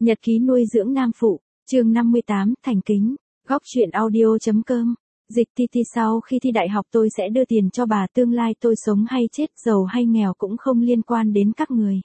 Nhật ký nuôi dưỡng nam phụ, chương 58, thành kính, góc truyện audio.com. Dịch TT sau khi thi đại học tôi sẽ đưa tiền cho bà, tương lai tôi sống hay chết, giàu hay nghèo cũng không liên quan đến các người.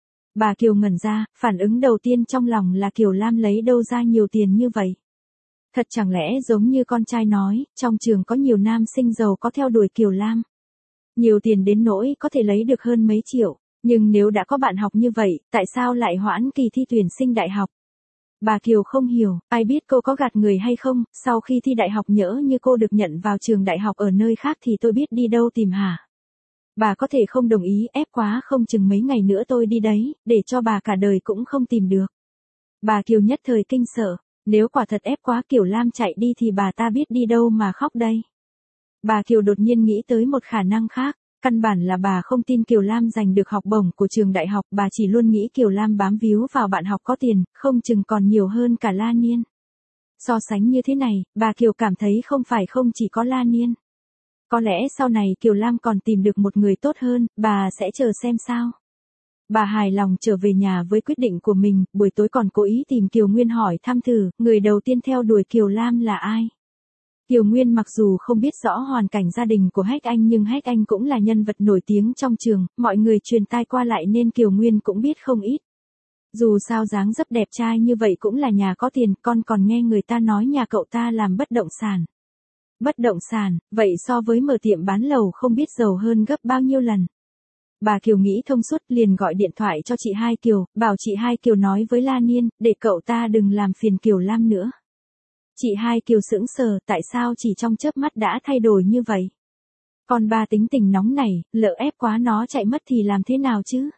Bà Kiều ngẩn ra, phản ứng đầu tiên trong lòng là Kiều Lam lấy đâu ra nhiều tiền như vậy. Thật chẳng lẽ giống như con trai nói, trong trường có nhiều nam sinh giàu có theo đuổi Kiều Lam. Nhiều tiền đến nỗi có thể lấy được hơn mấy triệu, nhưng nếu đã có bạn học như vậy, tại sao lại hoãn kỳ thi tuyển sinh đại học? Bà Kiều không hiểu, ai biết cô có gạt người hay không, sau khi thi đại học nhỡ như cô được nhận vào trường đại học ở nơi khác thì tôi biết đi đâu tìm hả? Bà có thể không đồng ý, ép quá không chừng mấy ngày nữa tôi đi đấy, để cho bà cả đời cũng không tìm được. Bà Kiều nhất thời kinh sợ, nếu quả thật ép quá Kiều Lam chạy đi thì bà ta biết đi đâu mà khóc đây. Bà Kiều đột nhiên nghĩ tới một khả năng khác, căn bản là bà không tin Kiều Lam giành được học bổng của trường đại học, bà chỉ luôn nghĩ Kiều Lam bám víu vào bạn học có tiền, không chừng còn nhiều hơn cả La Niên. So sánh như thế này, bà Kiều cảm thấy không chỉ có La Niên. Có lẽ sau này Kiều Lam còn tìm được một người tốt hơn, bà sẽ chờ xem sao. Bà hài lòng trở về nhà với quyết định của mình, buổi tối còn cố ý tìm Kiều Nguyên hỏi thăm thử, người đầu tiên theo đuổi Kiều Lam là ai. Kiều Nguyên mặc dù không biết rõ hoàn cảnh gia đình của Hách Anh nhưng Hách Anh cũng là nhân vật nổi tiếng trong trường, mọi người truyền tai qua lại nên Kiều Nguyên cũng biết không ít. Dù sao dáng dấp đẹp trai như vậy cũng là nhà có tiền, con còn nghe người ta nói nhà cậu ta làm bất động sản. Bất động sản, vậy so với mở tiệm bán lầu không biết giàu hơn gấp bao nhiêu lần. Bà Kiều nghĩ thông suốt liền gọi điện thoại cho chị Hai Kiều, bảo chị Hai Kiều nói với La Niên, để cậu ta đừng làm phiền Kiều Lam nữa. Chị Hai Kiều sững sờ, tại sao chỉ trong chớp mắt đã thay đổi như vậy? Còn bà tính tình nóng này, lỡ ép quá nó chạy mất thì làm thế nào chứ?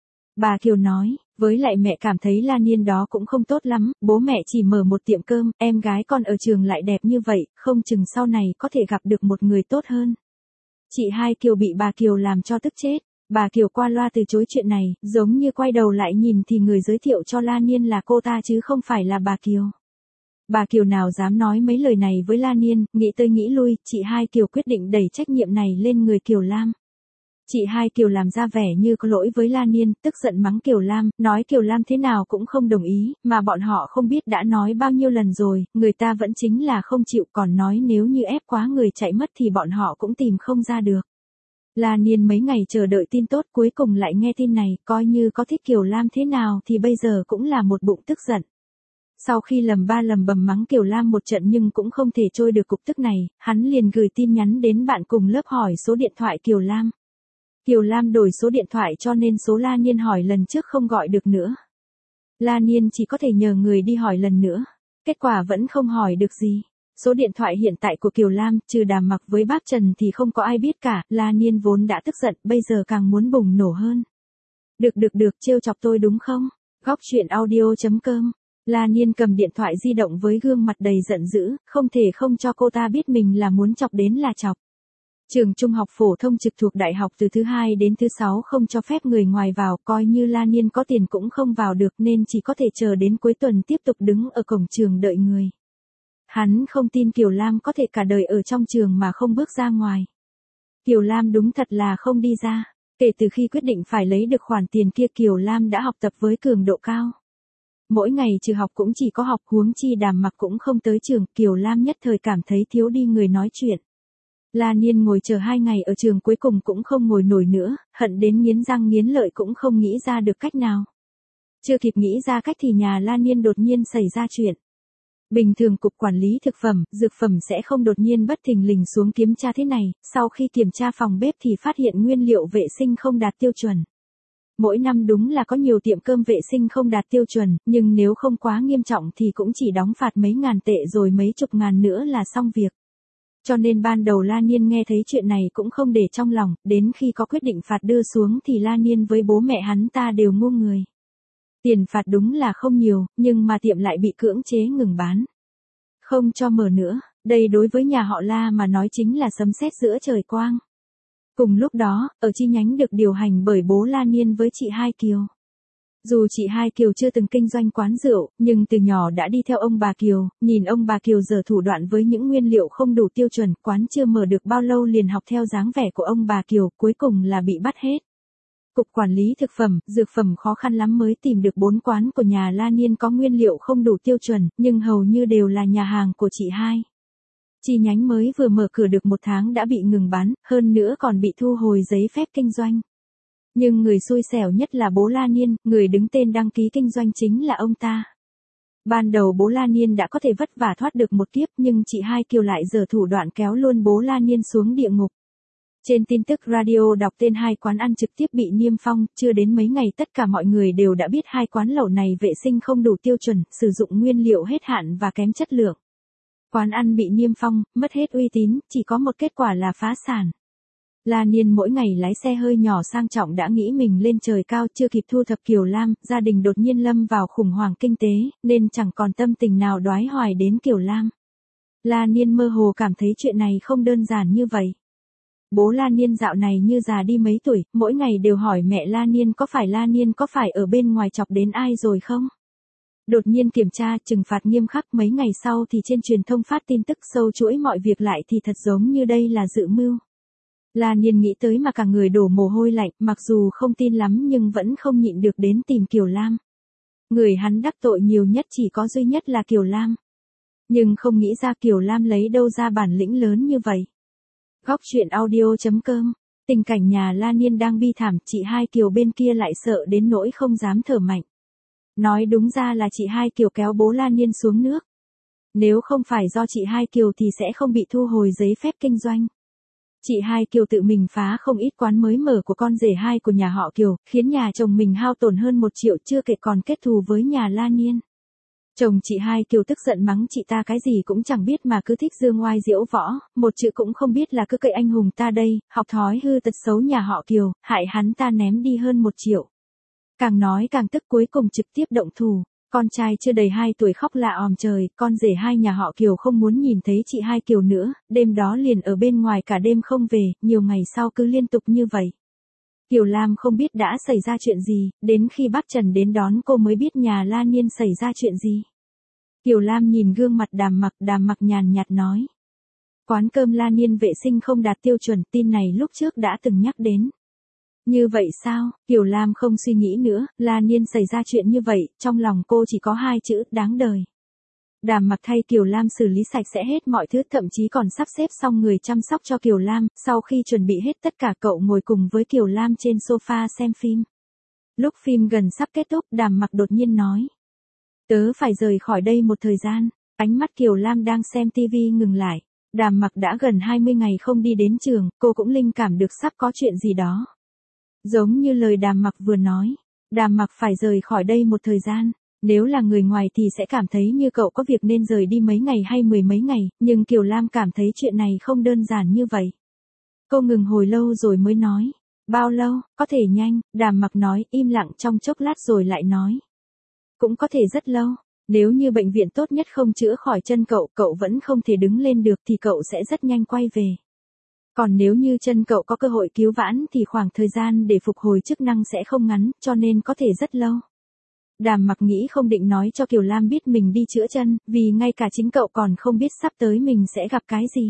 Bà Kiều nói, với lại mẹ cảm thấy La Niên đó cũng không tốt lắm, bố mẹ chỉ mở một tiệm cơm, em gái con ở trường lại đẹp như vậy, không chừng sau này có thể gặp được một người tốt hơn. Chị Hai Kiều bị bà Kiều làm cho tức chết, bà Kiều qua loa từ chối chuyện này, giống như quay đầu lại nhìn thì người giới thiệu cho La Niên là cô ta chứ không phải là bà Kiều. Bà Kiều nào dám nói mấy lời này với La Niên, nghĩ tới nghĩ lui, chị Hai Kiều quyết định đẩy trách nhiệm này lên người Kiều Lam. Chị Hai Kiều làm ra vẻ như có lỗi với La Niên, tức giận mắng Kiều Lam, nói Kiều Lam thế nào cũng không đồng ý, mà bọn họ không biết đã nói bao nhiêu lần rồi, người ta vẫn chính là không chịu, còn nói nếu như ép quá người chạy mất thì bọn họ cũng tìm không ra được. La Niên mấy ngày chờ đợi tin tốt, cuối cùng lại nghe tin này, coi như có thích Kiều Lam thế nào thì bây giờ cũng là một bụng tức giận. Sau khi lầm bầm mắng Kiều Lam một trận nhưng cũng không thể trôi được cục tức này, hắn liền gửi tin nhắn đến bạn cùng lớp hỏi số điện thoại Kiều Lam. Kiều Lam đổi số điện thoại cho nên số La Niên hỏi lần trước không gọi được nữa. La Niên chỉ có thể nhờ người đi hỏi lần nữa. Kết quả vẫn không hỏi được gì. Số điện thoại hiện tại của Kiều Lam, trừ Đàm Mặc với bác Trần thì không có ai biết cả. La Niên vốn đã tức giận, bây giờ càng muốn bùng nổ hơn. Được, trêu chọc tôi đúng không? Góc truyện audio.com. La Niên cầm điện thoại di động với gương mặt đầy giận dữ, không thể không cho cô ta biết mình là muốn chọc đến là chọc. Trường trung học phổ thông trực thuộc đại học từ thứ 2 đến thứ 6 không cho phép người ngoài vào, coi như La Niên có tiền cũng không vào được nên chỉ có thể chờ đến cuối tuần tiếp tục đứng ở cổng trường đợi người. Hắn không tin Kiều Lam có thể cả đời ở trong trường mà không bước ra ngoài. Kiều Lam đúng thật là không đi ra. Kể từ khi quyết định phải lấy được khoản tiền kia Kiều Lam đã học tập với cường độ cao. Mỗi ngày trừ học cũng chỉ có học, huống chi Đàm Mặc cũng không tới trường, Kiều Lam nhất thời cảm thấy thiếu đi người nói chuyện. La Niên ngồi chờ 2 ngày ở trường cuối cùng cũng không ngồi nổi nữa, hận đến nghiến răng nghiến lợi cũng không nghĩ ra được cách nào. Chưa kịp nghĩ ra cách thì nhà La Niên đột nhiên xảy ra chuyện. Bình thường cục quản lý thực phẩm, dược phẩm sẽ không đột nhiên bất thình lình xuống kiểm tra thế này, sau khi kiểm tra phòng bếp thì phát hiện nguyên liệu vệ sinh không đạt tiêu chuẩn. Mỗi năm đúng là có nhiều tiệm cơm vệ sinh không đạt tiêu chuẩn, nhưng nếu không quá nghiêm trọng thì cũng chỉ đóng phạt mấy ngàn tệ rồi mấy chục ngàn nữa là xong việc. Cho nên ban đầu La Niên nghe thấy chuyện này cũng không để trong lòng, đến khi có quyết định phạt đưa xuống thì La Niên với bố mẹ hắn ta đều ngu người. Tiền phạt đúng là không nhiều, nhưng mà tiệm lại bị cưỡng chế ngừng bán. Không cho mở nữa, đây đối với nhà họ La mà nói chính là sấm sét giữa trời quang. Cùng lúc đó, ở chi nhánh được điều hành bởi bố La Niên với chị Hai Kiều. Dù chị Hai Kiều chưa từng kinh doanh quán rượu, nhưng từ nhỏ đã đi theo ông bà Kiều, nhìn ông bà Kiều giở thủ đoạn với những nguyên liệu không đủ tiêu chuẩn, quán chưa mở được bao lâu liền học theo dáng vẻ của ông bà Kiều, cuối cùng là bị bắt hết. Cục Quản lý Thực phẩm, Dược phẩm khó khăn lắm mới tìm được 4 quán của nhà La Niên có nguyên liệu không đủ tiêu chuẩn, nhưng hầu như đều là nhà hàng của chị hai. Chi nhánh mới vừa mở cửa được 1 tháng đã bị ngừng bán, hơn nữa còn bị thu hồi giấy phép kinh doanh. Nhưng người xui xẻo nhất là bố La Niên, người đứng tên đăng ký kinh doanh chính là ông ta. Ban đầu bố La Niên đã có thể vất vả thoát được một kiếp nhưng chị hai Kiều lại giở thủ đoạn kéo luôn bố La Niên xuống địa ngục. Trên tin tức radio đọc tên 2 quán ăn trực tiếp bị niêm phong, chưa đến mấy ngày tất cả mọi người đều đã biết 2 quán lẩu này vệ sinh không đủ tiêu chuẩn, sử dụng nguyên liệu hết hạn và kém chất lượng. Quán ăn bị niêm phong, mất hết uy tín, chỉ có một kết quả là phá sản. La Niên mỗi ngày lái xe hơi nhỏ sang trọng đã nghĩ mình lên trời cao, chưa kịp thu thập Kiều Lam, gia đình đột nhiên lâm vào khủng hoảng kinh tế, nên chẳng còn tâm tình nào đoái hoài đến Kiều Lam. La Niên mơ hồ cảm thấy chuyện này không đơn giản như vậy. Bố La Niên dạo này như già đi mấy tuổi, mỗi ngày đều hỏi mẹ La Niên có phải ở bên ngoài chọc đến ai rồi không? Đột nhiên kiểm tra, trừng phạt nghiêm khắc, mấy ngày sau thì trên truyền thông phát tin tức sâu chuỗi mọi việc lại thì thật giống như đây là dự mưu. La Niên nghĩ tới mà cả người đổ mồ hôi lạnh, mặc dù không tin lắm nhưng vẫn không nhịn được đến tìm Kiều Lam. Người hắn đắc tội nhiều nhất chỉ có duy nhất là Kiều Lam. Nhưng không nghĩ ra Kiều Lam lấy đâu ra bản lĩnh lớn như vậy. Góc truyện audio.com. Tình cảnh nhà La Niên đang bi thảm, chị hai Kiều bên kia lại sợ đến nỗi không dám thở mạnh. Nói đúng ra là chị hai Kiều kéo bố La Niên xuống nước. Nếu không phải do chị hai Kiều thì sẽ không bị thu hồi giấy phép kinh doanh. Chị hai Kiều tự mình phá không ít quán mới mở của con rể hai của nhà họ Kiều, khiến nhà chồng mình hao tổn hơn 1 triệu, chưa kể còn kết thù với nhà La Niên. Chồng chị hai Kiều tức giận mắng chị ta cái gì cũng chẳng biết mà cứ thích dương oai diễu võ, một chữ cũng không biết là cứ cậy anh hùng ta đây, học thói hư tật xấu nhà họ Kiều, hại hắn ta ném đi hơn 1 triệu. Càng nói càng tức, cuối cùng trực tiếp động thủ. Con trai chưa đầy 2 tuổi khóc lạ òm trời, con rể hai nhà họ Kiều không muốn nhìn thấy chị hai Kiều nữa, đêm đó liền ở bên ngoài cả đêm không về, nhiều ngày sau cứ liên tục như vậy. Kiều Lam không biết đã xảy ra chuyện gì, đến khi bác Trần đến đón cô mới biết nhà La Niên xảy ra chuyện gì. Kiều Lam nhìn gương mặt Đàm Mặc nhàn nhạt nói. Quán cơm La Niên vệ sinh không đạt tiêu chuẩn, tin này lúc trước đã từng nhắc đến. Như vậy sao? Kiều Lam không suy nghĩ nữa, La Niên xảy ra chuyện như vậy, trong lòng cô chỉ có 2 chữ, đáng đời. Đàm Mặc thay Kiều Lam xử lý sạch sẽ hết mọi thứ, thậm chí còn sắp xếp xong người chăm sóc cho Kiều Lam, sau khi chuẩn bị hết tất cả cậu ngồi cùng với Kiều Lam trên sofa xem phim. Lúc phim gần sắp kết thúc, Đàm Mặc đột nhiên nói. Tớ phải rời khỏi đây một thời gian, ánh mắt Kiều Lam đang xem tivi ngừng lại. Đàm Mặc đã gần 20 ngày không đi đến trường, cô cũng linh cảm được sắp có chuyện gì đó. Giống như lời Đàm Mặc vừa nói, Đàm Mặc phải rời khỏi đây một thời gian, nếu là người ngoài thì sẽ cảm thấy như cậu có việc nên rời đi mấy ngày hay 10 mấy ngày, nhưng Kiều Lam cảm thấy chuyện này không đơn giản như vậy. Cô ngừng hồi lâu rồi mới nói, bao lâu, có thể nhanh, Đàm Mặc nói, im lặng trong chốc lát rồi lại nói. Cũng có thể rất lâu, nếu như bệnh viện tốt nhất không chữa khỏi chân cậu, cậu vẫn không thể đứng lên được thì cậu sẽ rất nhanh quay về. Còn nếu như chân cậu có cơ hội cứu vãn thì khoảng thời gian để phục hồi chức năng sẽ không ngắn, cho nên có thể rất lâu. Đàm Mặc nghĩ không định nói cho Kiều Lam biết mình đi chữa chân, vì ngay cả chính cậu còn không biết sắp tới mình sẽ gặp cái gì.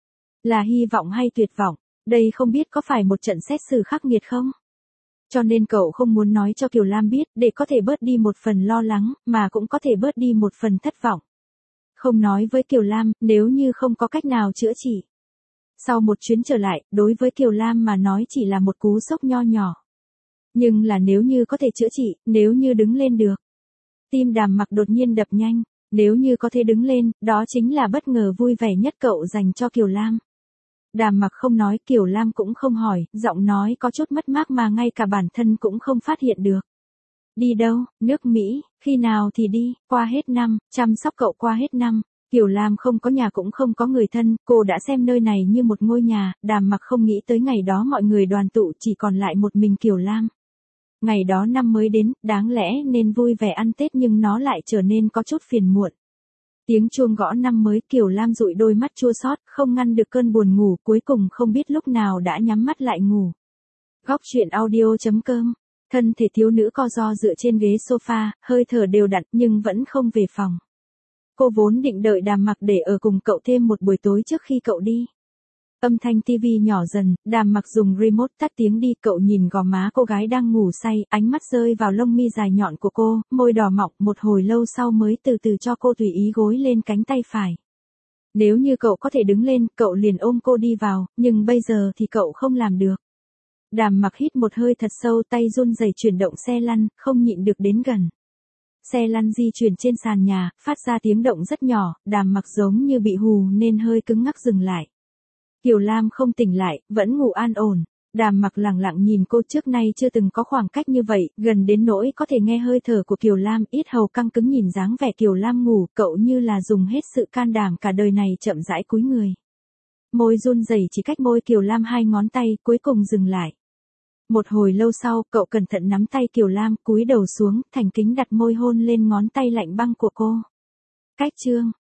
Là hy vọng hay tuyệt vọng, đây không biết có phải một trận xét xử khắc nghiệt không? Cho nên cậu không muốn nói cho Kiều Lam biết, để có thể bớt đi một phần lo lắng, mà cũng có thể bớt đi một phần thất vọng. Không nói với Kiều Lam, nếu như không có cách nào chữa trị. Sau một chuyến trở lại, đối với Kiều Lam mà nói chỉ là một cú sốc nho nhỏ. Nhưng là nếu như có thể chữa trị, nếu như đứng lên được. Tim Đàm Mặc đột nhiên đập nhanh, nếu như có thể đứng lên, đó chính là bất ngờ vui vẻ nhất cậu dành cho Kiều Lam. Đàm Mặc không nói, Kiều Lam cũng không hỏi, giọng nói có chút mất mát mà ngay cả bản thân cũng không phát hiện được. Đi đâu? Nước Mỹ, khi nào thì đi, qua hết năm, chăm sóc cậu qua hết năm. Kiều Lam không có nhà cũng không có người thân, cô đã xem nơi này như một ngôi nhà, Đàm Mặc không nghĩ tới ngày đó mọi người đoàn tụ chỉ còn lại một mình Kiều Lam. Ngày đó năm mới đến, đáng lẽ nên vui vẻ ăn Tết nhưng nó lại trở nên có chút phiền muộn. Tiếng chuông gõ năm mới, Kiều Lam dụi đôi mắt chua xót, không ngăn được cơn buồn ngủ, cuối cùng không biết lúc nào đã nhắm mắt lại ngủ. Góc truyện audio.com. Thân thể thiếu nữ co ro dựa trên ghế sofa, hơi thở đều đặn nhưng vẫn không về phòng. Cô vốn định đợi Đàm Mặc để ở cùng cậu thêm một buổi tối trước khi cậu đi. Âm thanh tivi nhỏ dần, Đàm Mặc dùng remote tắt tiếng đi, cậu nhìn gò má cô gái đang ngủ say, ánh mắt rơi vào lông mi dài nhọn của cô, môi đỏ mọng, một hồi lâu sau mới từ từ cho cô tùy ý gối lên cánh tay phải. Nếu như cậu có thể đứng lên, cậu liền ôm cô đi vào, nhưng bây giờ thì cậu không làm được. Đàm Mặc hít một hơi thật sâu, tay run rẩy chuyển động xe lăn, không nhịn được đến gần. Xe lăn di chuyển trên sàn nhà, phát ra tiếng động rất nhỏ, Đàm Mặc giống như bị hù nên hơi cứng ngắc dừng lại. Kiều Lam không tỉnh lại, vẫn ngủ an ổn. Đàm Mặc lặng lặng nhìn cô, trước nay chưa từng có khoảng cách như vậy, gần đến nỗi có thể nghe hơi thở của Kiều Lam, yết hầu căng cứng nhìn dáng vẻ Kiều Lam ngủ, cậu như là dùng hết sự can đảm cả đời này chậm rãi cúi người. Môi run rẩy chỉ cách môi Kiều Lam 2 ngón tay, cuối cùng dừng lại. Một hồi lâu sau, cậu cẩn thận nắm tay Kiều Lam, cúi đầu xuống, thành kính đặt môi hôn lên ngón tay lạnh băng của cô. Cách chương